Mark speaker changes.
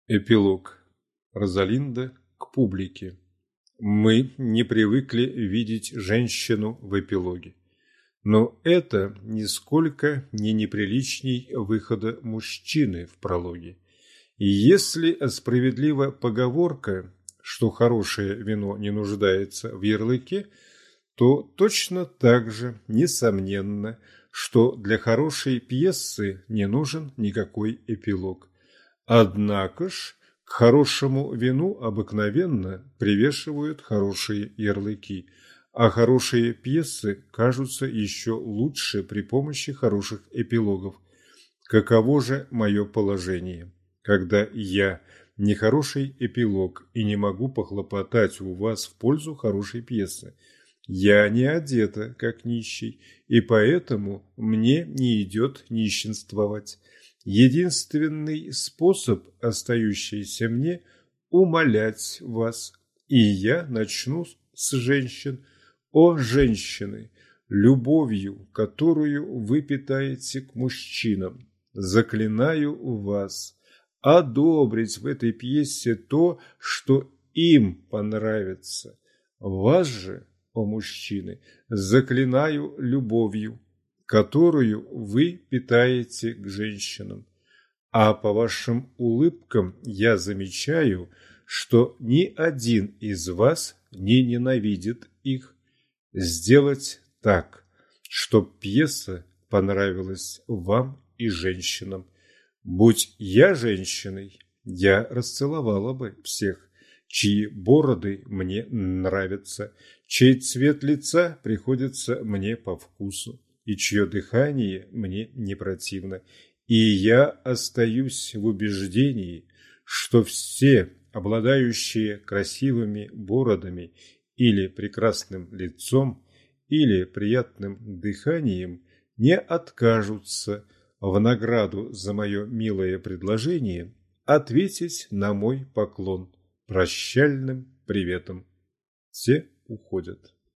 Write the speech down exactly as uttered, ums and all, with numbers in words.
Speaker 1: Эпилог. Розалинда к публике. Мы не привыкли видеть женщину в эпилоге. Но это нисколько не неприличней выхода мужчины в прологе. И если справедлива поговорка, что хорошее вино не нуждается в ярлыке, то точно так же несомненно, что для хорошей пьесы не нужен никакой эпилог. Однако ж к хорошему вину обыкновенно привешивают хорошие ярлыки, а хорошие пьесы кажутся еще лучше при помощи хороших эпилогов. Каково же мое положение, когда я не хороший эпилог и не могу похлопотать у вас в пользу хорошей пьесы? Я не одета, как нищий, и поэтому мне не идет нищенствовать. Единственный способ, остающийся мне, умолять вас, и я начну с женщин. О, женщины, любовью, которую вы питаете к мужчинам, заклинаю вас одобрить в этой пьесе то, что им понравится. Вас же, о мужчины, заклинаю любовью, которую вы питаете к женщинам. А по вашим улыбкам я замечаю, что ни один из вас не ненавидит их. Сделать так, чтоб пьеса понравилась вам и женщинам. Будь я женщиной, я расцеловала бы всех, чьи бороды мне нравятся, чей цвет лица приходится мне по вкусу, и чье дыхание мне не противно. И я остаюсь в убеждении, что все, обладающие красивыми бородами или прекрасным лицом, или приятным дыханием, не откажутся в награду за мое милое предложение ответить на мой поклон прощальным приветом. Все уходят.